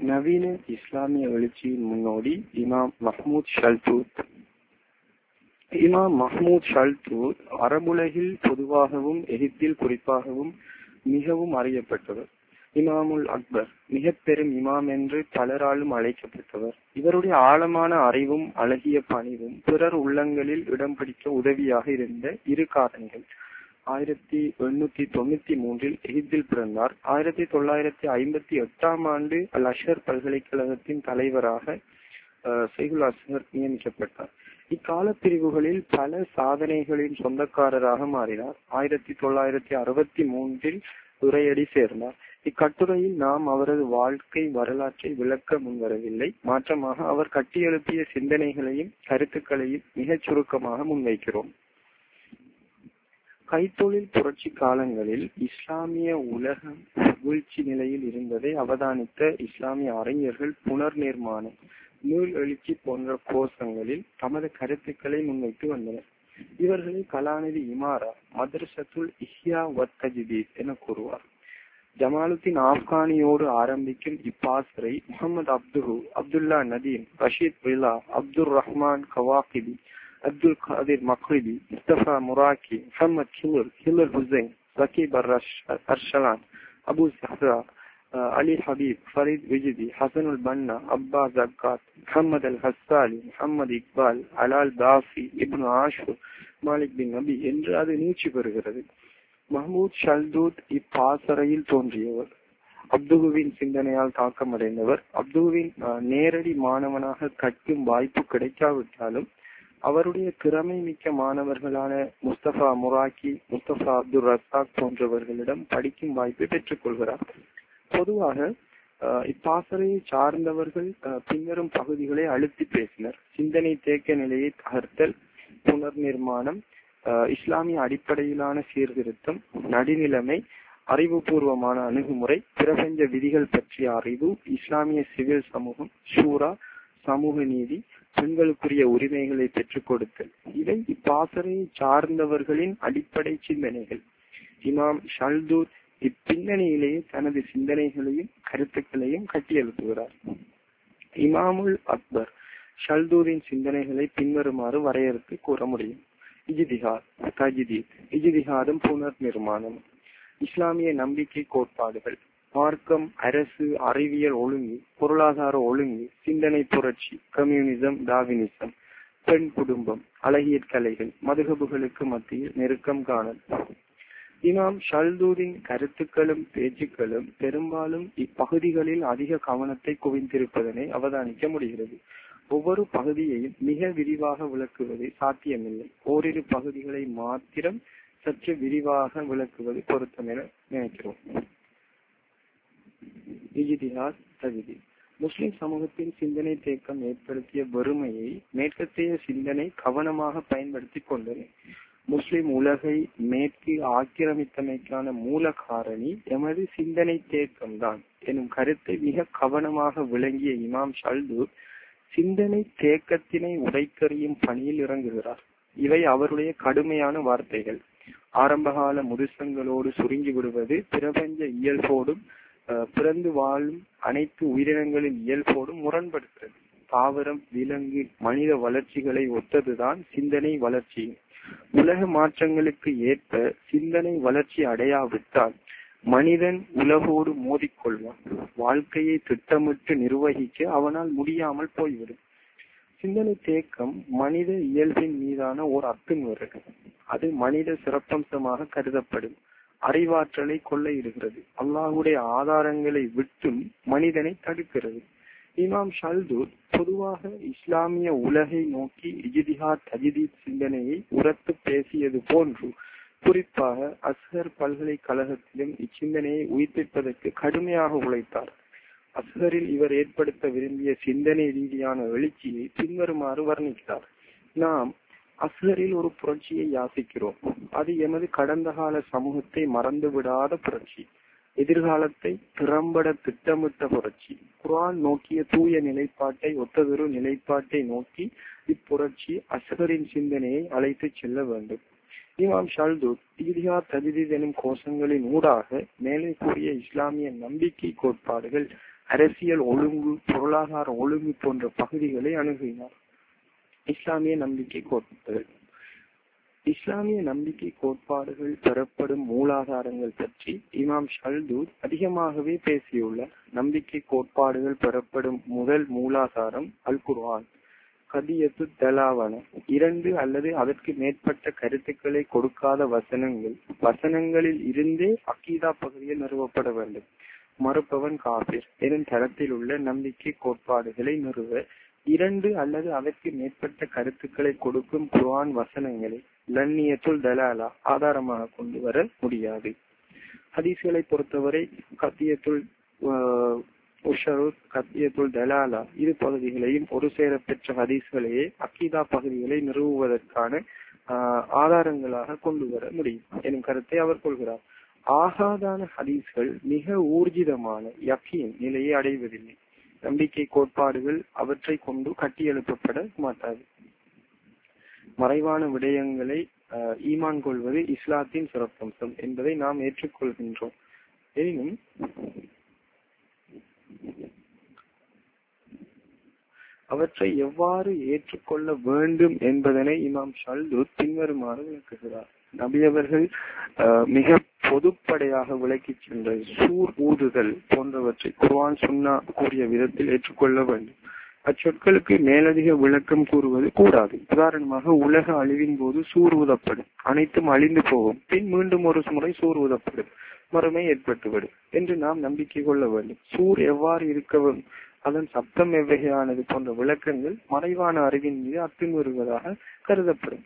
நவீன இஸ்லாமிய எழுச்சியின் முன்னோடி இமாம் மஹ்மூத் ஷல்தூத். இமாம் மஹ்மூத் ஷல்தூத் அரபுலகில் பொதுவாகவும் எகிப்தில் குறிப்பாகவும் மிகவும் அறியப்பட்டவர். இமாமுல் அக்பர், மிக பெரும் இமாம் என்று பலராலும் அழைக்கப்பட்டவர். இவருடைய ஆழமான அறிவும் அழகிய பணிவும் பிறர் உள்ளங்களில் இடம் பிடிக்க உதவியாக இருந்த இரு காரணிகள். 1893 எகிப்தில் பிறந்தார். 1958 ஆண்டு அல் அஷர் பல்கலைக்கழகத்தின் தலைவராக ஷைகுல் அஸ்ஹர் நியமிக்கப்பட்டார். இக்கால பிரிவுகளில் பல சாதனைகளின் சொந்தக்காரராக மாறினார். 1963 உரையடி சேர்ந்தார். இக்கட்டுரையில் நாம் அவரது வாழ்க்கை வரலாற்றை விளக்க முன்வரவில்லை. மாற்றமாக அவர் கட்டியெழுப்பிய சிந்தனைகளையும் கருத்துக்களையும் மிகச் சுருக்கமாக முன்வைக்கிறோம். கைத்தொழில் புரட்சி காலங்களில் இஸ்லாமிய உலகம் வீழ்ச்சி நிலையில் இருந்ததை அவதானித்த இஸ்லாமிய அறிஞர்கள் புனர் நிர்மாணம், நூல் எழுச்சி போன்ற கோஷங்களில் தமது கருத்துக்களை முன்வைத்து வந்தனர். இவர்களை கலாநிதி இமாரா மதரசத்துல் இஹ்யா வத் தஜ்தீத் என கூறுவார். ஜமாலுத்தீன் ஆப்கானியோடு ஆரம்பிக்கும் இப்பாசரை முகமது அப்துஹு, அப்துல்லா நதீம், ரஷீத் ரிலா, அப்துல் ரஹ்மான் கவாகிபி, அப்துல் காதிர் மக்ரிபி, முஸ்தபா முராக்கி, முகமது ஹிலர் ஹுசைன், சகீப் அர்ஷலான், அபு சஹ்ரா, அலி ஹபீப், ஃபரீத் விஜிதி, ஹசனுல் பன்னா, அப்பா ஜக்காத், Muhammad al Ghazali, Muhammad Iqbal, அலால் தாஃபி, Ibn Ashur, Malik bin Nabi என்று அது நீட்சி பெறுகிறது. மஹ்மூத் ஷல்தூத் இப்பாசறையில் தோன்றியவர். அப்துஹுவின் சிந்தனையால் தாக்கமடைந்தவர். அப்துஹுவின் நேரடி மாணவனாக கற்கும் வாய்ப்பு கிடைக்காவிட்டாலும் அவருடைய திறமை மிக்க மாணவர்களான Mustafa Maraghi, Mustafa Abdul Razzaq போன்றவர்களிடம் படிக்கும் வாய்ப்பை பெற்றுக் கொள்கிறார். பொதுவாக இப்பாசறையை சார்ந்தவர்கள் பின்வரும் பகுதிகளை அழுத்தி பேசினர்: சிந்தனை தேக்க நிலையை தகர்த்தல், புனர் நிர்மாணம், இஸ்லாமிய அடிப்படையிலான சீர்திருத்தம், நடுநிலைமை, அறிவுபூர்வமான அணுகுமுறை, பிரபஞ்ச விதிகள் பற்றிய அறிவு, இஸ்லாமிய சிவில் சமூகம், ஷூரா, சமூக நீதி, பெண்களுக்குரிய உரிமைகளை பெற்றுக் கொடுத்தல். இவை இப்பாசறையை சார்ந்தவர்களின் அடிப்படை சிந்தனைகள். இமாம் ஷல்தூத் இப்பின்னணியிலேயே தனது சிந்தனைகளையும் கருத்துக்களையும் கட்டியெழுப்புகிறார். இமாமுல் அக்பர் ஷல்தூரின் சிந்தனைகளை பின்வருமாறு வரையறுத்து கூற முடியும். இஜ்திஹாத், தஜ்தீத், இஜ்திஹாதும் புனர் நிர்மாணம், இஸ்லாமிய நம்பிக்கை கோட்பாடுகள், மார்க்கம், அரசு, அறிவியல் ஒழுங்கு, பொருளாதார ஒழுங்கு, சிந்தனை புரட்சி, கம்யூனிசம், டார்வினிசம், பெண் குடும்பம், அழகியற் கலைகள், மதுகபுகளுக்கு மத்தியில் நெருக்கம் காணல். இமாம் ஷல்தூரின் கருத்துக்களும் பேச்சுக்களும் பெரும்பாலும் இப்பகுதிகளில் அதிக கவனத்தை குவிந்திருப்பதனை அவதானிக்க முடிகிறது. ஒவ்வொரு பகுதியையும் மிக விரிவாக விளக்குவது சாத்தியமில்லை. ஓரிரு பகுதிகளை மாத்திரம் சற்று விரிவாக விளக்குவது பொருத்தம் என நினைக்கிறோம். இஜ்திஹாத், தஜ்தீத். முஸ்லிம் சமூகத்தில் சிந்தனை தேக்கம் ஏற்படுத்திய வறுமையை மேற்கத்திய சிந்தனை கவனமாக பயன்படுத்தி கொண்டது. முஸ்லிம் உலகை மேற்கு ஆக்கிரமித்தமைக்கான மூல காரணி எமது சிந்தனை தேக்கம்தான் எனும் கருத்தை மிக கவனமாக விளங்கிய இமாம் ஷல்தூத் சிந்தனை தேக்கத்தினை உடைக்கறியும் பணியில் இறங்குகிறார். இவை அவருடைய கடுமையான வார்த்தைகள். ஆரம்பகால முதுசங்களோடு சுருங்கி விடுவது பிரபஞ்ச இயல்போடும் பிறந்து வாழும் அனைத்து உயிரினங்களின் இயல்போடும் முரண்படுகிறது. தாவரம், விலங்கு, மனித வளர்ச்சிகளை ஒத்ததுதான் சிந்தனை வளர்ச்சி. உலக மாற்றங்களுக்கு ஏற்ப சிந்தனை வளர்ச்சி அடையாவிட்டால் மனிதன் உலகோடு மோதிக்கொள்வான். வாழ்க்கையை திட்டமிட்டு நிர்வகிக்க அவனால் முடியாமல் போய்விடும். சிந்தனை தேக்கம் மனித இயல்பின் மீதான ஓர் அத்துமீறல். அது மனித சிறப்பம்சமாக கருதப்படும். அறிவாற்றலை கொள்ளையிடுகிறது. அல்லாஹ்வுடைய ஆதாரங்களை விட்டும் மனிதனை தடுக்கிறது. இமாம் ஷல்தூத் பொதுவாக இஸ்லாமிய உலகை நோக்கி இஜ்திஹாத், தஜ்தீத் சிந்தனையை உரத்து பேசியது போன்று குறிப்பாக அஸ்ஹர் பல்கலைக்கழகத்திலும் இச்சிந்தனையை உயிர்ப்பிப்பதற்கு கடுமையாக உழைத்தார். அஸ்ஹரில் இவர் ஏற்படுத்த விரும்பிய சிந்தனை ரீதியான எழுச்சியை பின்வருமாறு வர்ணிக்கிறார். நாம் அஸ்ஹரில் ஒரு புரட்சியை யாசிக்கிறோம். அது எமது கடந்த கால சமூகத்தை மறந்துவிடாத புரட்சி, எதிர்காலத்தை திறம்பட திட்டமிட்ட புரட்சி. குர்ஆன் நோக்கிய தூய நிலைப்பாட்டை ஒத்ததொரு நிலைப்பாட்டை நோக்கி இப்புரட்சி அஸ்ஹரின் சிந்தனையை அழைத்து செல்ல வேண்டும். இமாம் ஷல்தூத் ஈதிஹாத் தஜ்தீத் எனும் கோஷங்களின் ஊடாக மேலே கூறிய இஸ்லாமிய நம்பிக்கை கோட்பாடுகள், அரசியல் ஒழுங்கு, பொருளாதார ஒழுங்கு போன்ற பகுதிகளை அணுகினார். இஸ்லாமிய நம்பிக்கை கோட்பாடுகள். இஸ்லாமிய நம்பிக்கை கோட்பாடுகள் பெறப்படும் மூலாதாரங்கள் பற்றி இமாம் ஷல்தூத் அதிகமாகவே பேசியுள்ளார். நம்பிக்கை கோட்பாடுகள் பெறப்படும் முதல் மூலாதாரம் அல் குர்ஆன். கதியத்து தலாவன, 2 அல்லது அதற்கு மேற்பட்ட கருத்துக்களை கொடுக்காத வசனங்கள். வசனங்களில் இருந்தே அக்கீதா பகுதியில் நிறுவப்பட வேண்டும். மறுப்பவன் காபிர் எனும் தரத்தில் உள்ள நம்பிக்கை கோட்பாடுகளை நிறுவ 2 அல்லது அதற்கு மேற்பட்ட கருத்துக்களை கொடுக்கும் குர்ஆன் வசனங்களை லன்னியத்துல் தலாலா ஆதாரமாக கொண்டு வர முடியாது. ஹதீஸ்களை பொறுத்தவரை கத்தியத்துல் கத்தியத்துல் தலாலா இரு பகுதிகளையும் ஒரு சேர பெற்ற ஹதீஸ்களையே அக்கீதா பகுதிகளை நிறுவுவதற்கான ஆதாரங்களாக கொண்டு வர முடியும் எனும் கருத்தை அவர் கொள்கிறார். ஆகாதான ஹதீஸ்கள் மிக ஊர்ஜிதமான யக்கீன் நிலையை அடைவதில்லை. நம்பிக்கை கோட்பாடுகள் அவற்றை கொண்டு கட்டியெழுப்பப்பட மாட்டாது. மறைவான விடயங்களை ஈமான் கொள்வது இஸ்லாத்தின் சிறப்பம்சம் என்பதை நாம் ஏற்றுக்கொள்கின்றோம். எனினும் அவற்றை எவ்வாறு ஏற்றுக்கொள்ள வேண்டும் என்பதனை இமாம் ஷல்தூத் பின்வருமாறு விளக்குகிறார். நபியவர்கள் மிக பொதுப்படையாக விளக்கி சென்ற சூர் ஊதுதல் போன்றவற்றை குர்ஆன் சுன்னா கூறிய விதத்தில் ஏற்றுக்கொள்ள வேண்டும். அச்சொற்களுக்கு மேலதிக விளக்கம் கூறுவது கூடாது. உதாரணமாக, உலக அழிவின் போது சூர் ஊதப்படும், அனைத்தும் அழிந்து போகும், பின் மீண்டும் ஒரு முறை சூர் ஊதப்படும், மறுமை ஏற்பட்டுவிடும் என்று நாம் நம்பிக்கை கொள்ள வேண்டும். சூர் எவ்வாறு இருக்கவும், அதன் சப்தம் எவ்வகையானது போன்ற விளக்கங்கள் மறைவான அறிவின் மீது அத்துமீறுவதாக கருதப்படும்.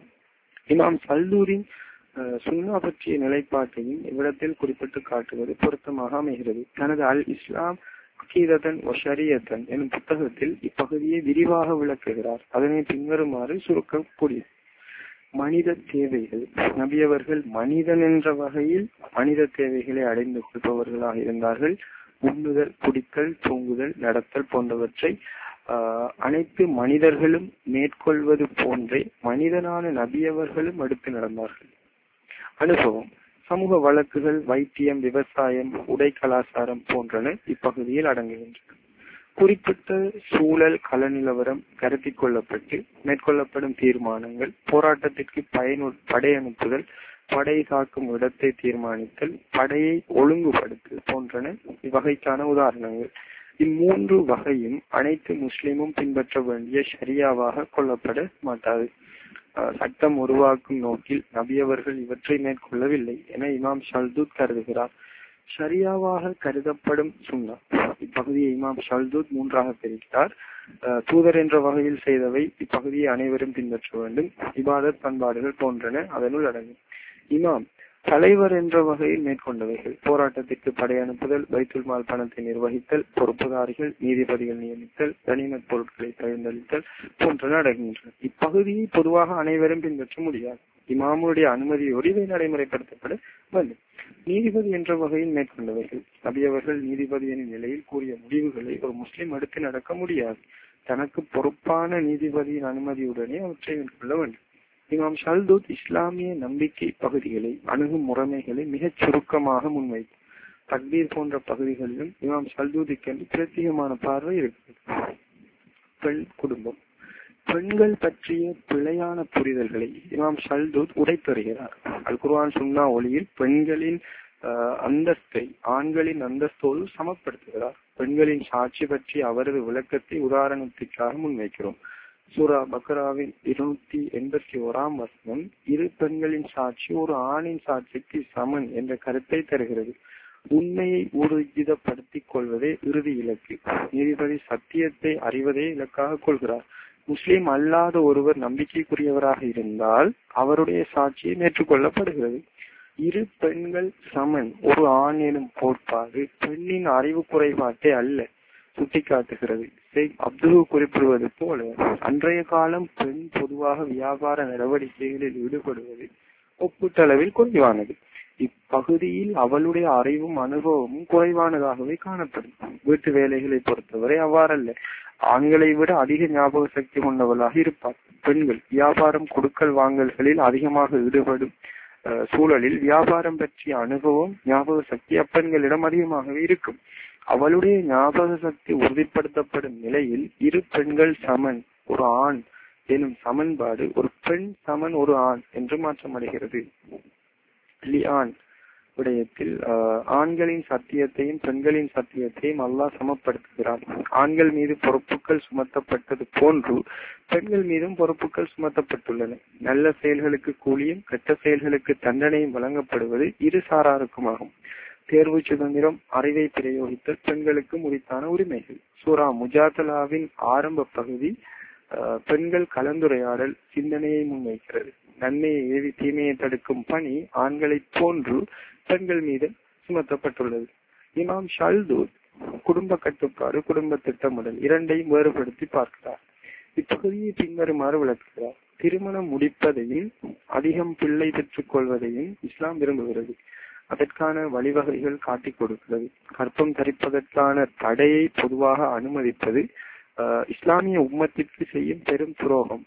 இமாம் ஷல்தூத்தின் சுன்னா பற்றிய நிலைப்பாட்டையும் இவ்விடத்தில் குறிப்பிட்டு காட்டுவது பொருத்தமாக அமைகிறது. தனது அல் இஸ்லாம் அகீதத்தன் ஷரியத்தன் எனும் புத்தகத்தில் இப்பகுதியை விரிவாக விளக்குகிறார். அதனை பின்வருமாறு சுருக்கக்கூடியது. மனித தேவைகள். நபியவர்கள் மனிதன் என்ற வகையில் மனித தேவைகளை அடைந்து கொள்பவர்களாக இருந்தார்கள். உண்ணுதல், குடித்தல், தூங்குதல், நடத்தல் போன்றவற்றை அனைத்து மனிதர்களும் மேற்கொள்வது போன்றே மனிதனான நபியவர்களும் அடுத்து நடந்தார்கள். அனுபவம். சமூக வழக்குகள், வைத்தியம், விவசாயம், உடை, கலாச்சாரம் போன்றன இப்பகுதியில் அடங்குகின்றன. குறிப்பிட்ட சூழல் கள நிலவரம் கருத்தில் கொள்ளப்பட்டு மேற்கொள்ளப்படும் தீர்மானங்கள், போராட்டத்திற்கு படை அனுப்புதல், படை தாக்கும் இடத்தை தீர்மானித்தல், படையை ஒழுங்குபடுத்தல் போன்றன இவ்வகைக்கான உதாரணங்கள். இம்மூன்று வகையும் அனைத்து முஸ்லிமும் பின்பற்ற வேண்டிய ஷரியாவாக கொள்ளப்பட மாட்டாது. சட்டம் உருவாக்கும் நோக்கில் நபியவர்கள் இவற்றை மேற்கொள்ளவில்லை என இமாம் ஷல்தூத் கருதுகிறார். ஷரியாவாக கருதப்படும் சுன்னா. இப்பகுதியை இமாம் ஷல்தூத் 3ஆக பிரிக்கிறார். தூதர் என்ற வகையில் செய்தவை இப்பகுதியை அனைவரும் பின்பற்ற வேண்டும். இபாதத், பண்பாடுகள் போன்றன அதனுள் அடங்கும். இமாம் தலைவர் என்ற வகையில் மேற்கொண்டவைகள் போராட்டத்திற்கு படை அனுப்புதல், பைத்துல் மால் பணத்தை நிர்வகித்தல், பொறுப்புதாரிகள், நீதிபதிகள் நியமித்தல், கனிமத் பொருட்களை பகிர்ந்தளித்தல் போன்றன அடங்குகின்றன. இப்பகுதியை பொதுவாக அனைவரும் பின்பற்ற முடியாது. இமாமுடைய அனுமதியோடு இவை நடைமுறைப்படுத்தப்பட வேண்டும். நீதிபதி என்ற வகையில் மேற்கொண்டவைகள். நபியவர்கள் நீதிபதியின் நிலையில் கூறிய முடிவுகளை ஒரு முஸ்லிம் அடுத்து நடக்க முடியாது. தனக்கு பொறுப்பான நீதிபதியின் அனுமதியுடனே அவற்றை மேற்கொள்ள வேண்டும். இமாம் ஷல்தூத் இஸ்லாமிய நம்பிக்கை பகுதிகளை அணுகும் முறைமைகளை மிகச் சுருக்கமாக முன்வைத்து தக்பீர் போன்ற பகுதிகளிலும் இமாம் ஷல்தூத்துக்கென்று பிரத்யேகமான பார்வை இருக்கிறது. பெண் குடும்பம். பெண்கள் பற்றிய பிழையான புரிதல்களை இமாம் ஷல்தூத் உடைத்தருகிறார். அல் குர்ஆன் சுன்னா ஒளியில் பெண்களின் அந்தஸ்தை ஆண்களின் அந்தஸ்தோடு சமப்படுத்துகிறார். பெண்களின் சாட்சி பற்றி அவரது விளக்கத்தை உதாரணத்திற்காக முன்வைக்கிறோம். சூரா பக்ராவின் 281ஆம் வசனம், இரு பெண்களின் சாட்சி ஒரு ஆணின் சாட்சிக்கு சமன் என்ற கருத்தை தருகிறது. உண்மையை ஊர்ஜிதப்படுத்திக் கொள்வதே இறுதி இலக்கு. நீதிபதி சத்தியத்தை அறிவதே இலக்காக கொள்கிறார். முஸ்லிம் அல்லாத ஒருவர் நம்பிக்கைக்குரியவராக இருந்தால் அவருடைய சாட்சியை ஏற்றுக்கொள்ளப்படுகிறது. இரு பெண்கள் சமன் ஒரு ஆண் எனும் கோட்பாடு பெண்ணின் அறிவு குறைபாட்டை அல்ல சுட்டிக்காட்டுகிறது. ஷேக் அப்துல் குறிப்பிடுவது போல அன்றைய காலம் பெண் பொதுவாக வியாபார நடவடிக்கைகளில் ஈடுபடுவது ஒப்பீட்டளவில் குறைவானது. இப்பகுதியில் அவளுடைய அறிவும் அனுபவமும் குறைவானதாகவே காணப்படும். வீட்டு வேலைகளை பொறுத்தவரை அவ்வாறல்ல. ஆண்களை விட அதிக ஞாபக சக்தி கொண்டவளாக இருப்பார். பெண்கள் வியாபாரம் கொடுக்கல் வாங்கல்களில் அதிகமாக ஈடுபடும் சூழலில் வியாபாரம் பற்றிய அனுபவம் ஞாபக சக்தி அப்பெண்களிடம் அதிகமாகவே இருக்கும். அவளுடைய ஞாபக சக்தி உறுதிப்படுத்தப்படும் நிலையில் இரு பெண்கள் சமன் ஒரு ஆண் எனும் சமன்பாடு ஒரு பெண் சமன் ஒரு ஆண் என்று மாற்றமடைகிறது. லியான் விடயத்தில் ஆண்களின் சத்தியத்தையும் பெண்களின் சத்தியத்தையும் அல்லாஹ் சமப்படுத்துகிறார். ஆண்கள் மீது பொறுப்புகள் சுமத்தப்பட்டது போன்று பெண்கள் மீதும் பொறுப்புகள் சுமத்தப்பட்டுள்ளன. நல்ல செயல்களுக்கு கூலியும் கெட்ட செயல்களுக்கு தண்டனையும் வழங்கப்படுவது இரு சாராருக்குமாகும். தேர்வு சுதந்திரம், அறிவை பிரயோகித்தல் பெண்களுக்கு உரித்தான உரிமைகள். சூரா முஜாதலாவின் ஆரம்ப பகுதி பெண்கள் கலந்துரையாடல் சிந்தனையை முன்வைக்கிறது. நன்மையை ஏவி தீமையை தடுக்கும் பணி ஆண்களை போன்று பெண்கள் மீது சுமத்தப்பட்டுள்ளது. இமாம் ஷல்தூத் குடும்ப கட்டுப்பாடு குடும்ப திட்டமிடல் இரண்டையும் வேறுபடுத்தி பார்க்கிறார். இப்பகுதியை பின்வருமாறு விளக்குகிறார். திருமணம் முடிப்பதையும் அதிகம் பிள்ளை பெற்றுக் கொள்வதையும் இஸ்லாம் விரும்புகிறது. அதற்கான வழிவகைகள் காட்டிக் கொடுக்கிறது. கற்பம் தரிப்பதற்கான தடையை பொதுவாக அனுமதிப்பது இஸ்லாமிய உம்மத்திற்கு செய்யும் பெரும் துரோகம்.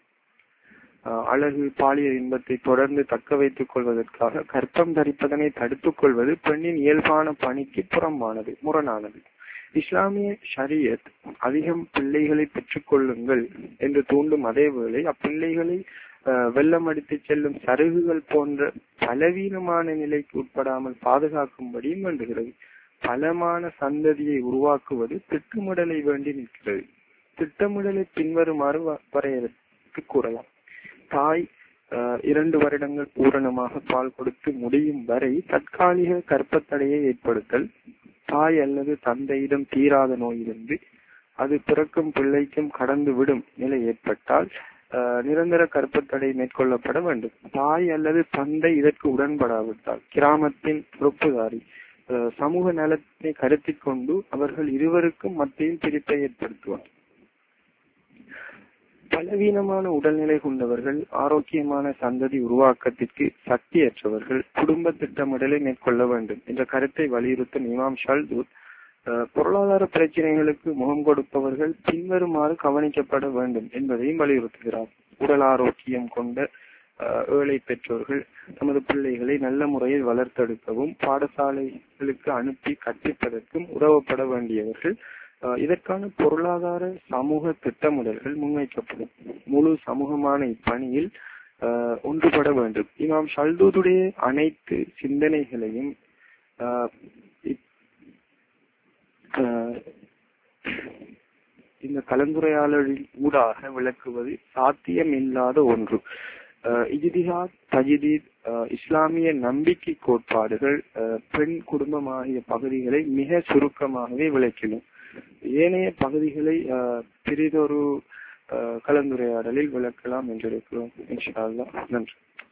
அழகு பாலியல் இன்பத்தை தொடர்ந்து தக்க வைத்துக் கொள்வதற்காக கற்பம் தரிப்பதனை தடுத்துக் கொள்வது பெண்ணின் இயல்பான பணிக்கு புறம்பானது முரணானது. இஸ்லாமிய ஷரியத் அதிகம் பிள்ளைகளை பெற்றுக் கொள்ளுங்கள் என்று தூண்டும் அதேவேளை அப்பிள்ளைகளை வெள்ளமடித்து செல்லும் சருகுகள் போன்ற பலவீனமான நிலைக்கு உட்படாமல் பாதுகாக்கும்படியும் வேண்டுகிறது. பலமான சந்ததியை உருவாக்குவது திட்டமிடலை வேண்டி நிற்கிறது. திட்டமிடலை பின்வருமாறு வரையறுத்து கூறலாம். தாய் 2 வருடங்கள் பூரணமாக பால் கொடுத்து முடியும் வரை தற்காலிக கர்ப்பத்தடையை ஏற்படுத்தல். தாய் அல்லது தந்தையிடம் தீராத நோய் இருந்து அது பிறக்கும் பிள்ளைக்கும் கடந்து விடும் நிலை ஏற்பட்டால் நிரந்தர கர்ப்பத்தடை மேற்கொள்ளப்பட வேண்டும். தாய் அல்லது தந்தை இதற்கு உடன்படாவிட்டால் கிராமத்தின் பொறுப்புதாரி சமூக நலத்தை கருத்தில் கொண்டு அவர்கள் இருவருக்கும் மத்தியில் பிரிப்பை ஏற்படுத்துவார். பலவீனமான உடல்நிலை கொண்டவர்கள் ஆரோக்கியமான சந்ததி உருவாக்கத்திற்கு சக்தியற்றவர்கள் குடும்ப திட்டமிடலை மேற்கொள்ள வேண்டும் என்ற கருத்தை வலியுறுத்தும் இமாம் ஷல்தூத் பொருளாதார பிரச்சனைகளுக்கு முகம் கொடுப்பவர்கள் பின்வருமாறு கவனிக்கப்பட வேண்டும் என்பதையும் வலியுறுத்துகிறார். உடல் ஆரோக்கியம் கொண்ட ஏழை பெற்றோர்கள் தமது பிள்ளைகளை நல்ல முறையில் வளர்த்தெடுக்கவும் பாடசாலைகளுக்கு அனுப்பி கற்பிப்பதற்கும் உதவப்பட வேண்டியவர்கள். இதற்கான பொருளாதார சமூக திட்டமிடல்கள் முன்வைக்கப்படும். முழு சமூகமான இப்பணியில் ஒன்றுபட வேண்டும். இமாம் ஷல்தூதுடைய அனைத்து சிந்தனைகளையும் இந்த கலந்துரையாடலில் ஊடாக விளக்குவது சாத்தியம் இல்லாத ஒன்று. இஜ்திஹாத், தஜ்தீத், இஸ்லாமிய நம்பிக்கை கோட்பாடுகள், பெண் குடும்பம் ஆகிய பகுதிகளை மிக சுருக்கமாகவே விளக்கினோம். ஏனைய பகுதிகளை பிறிதொரு கலந்துரையாடலில் விளக்கலாம் என்றிருக்கிறோம். இன்ஷா அல்லாஹ். நன்றி.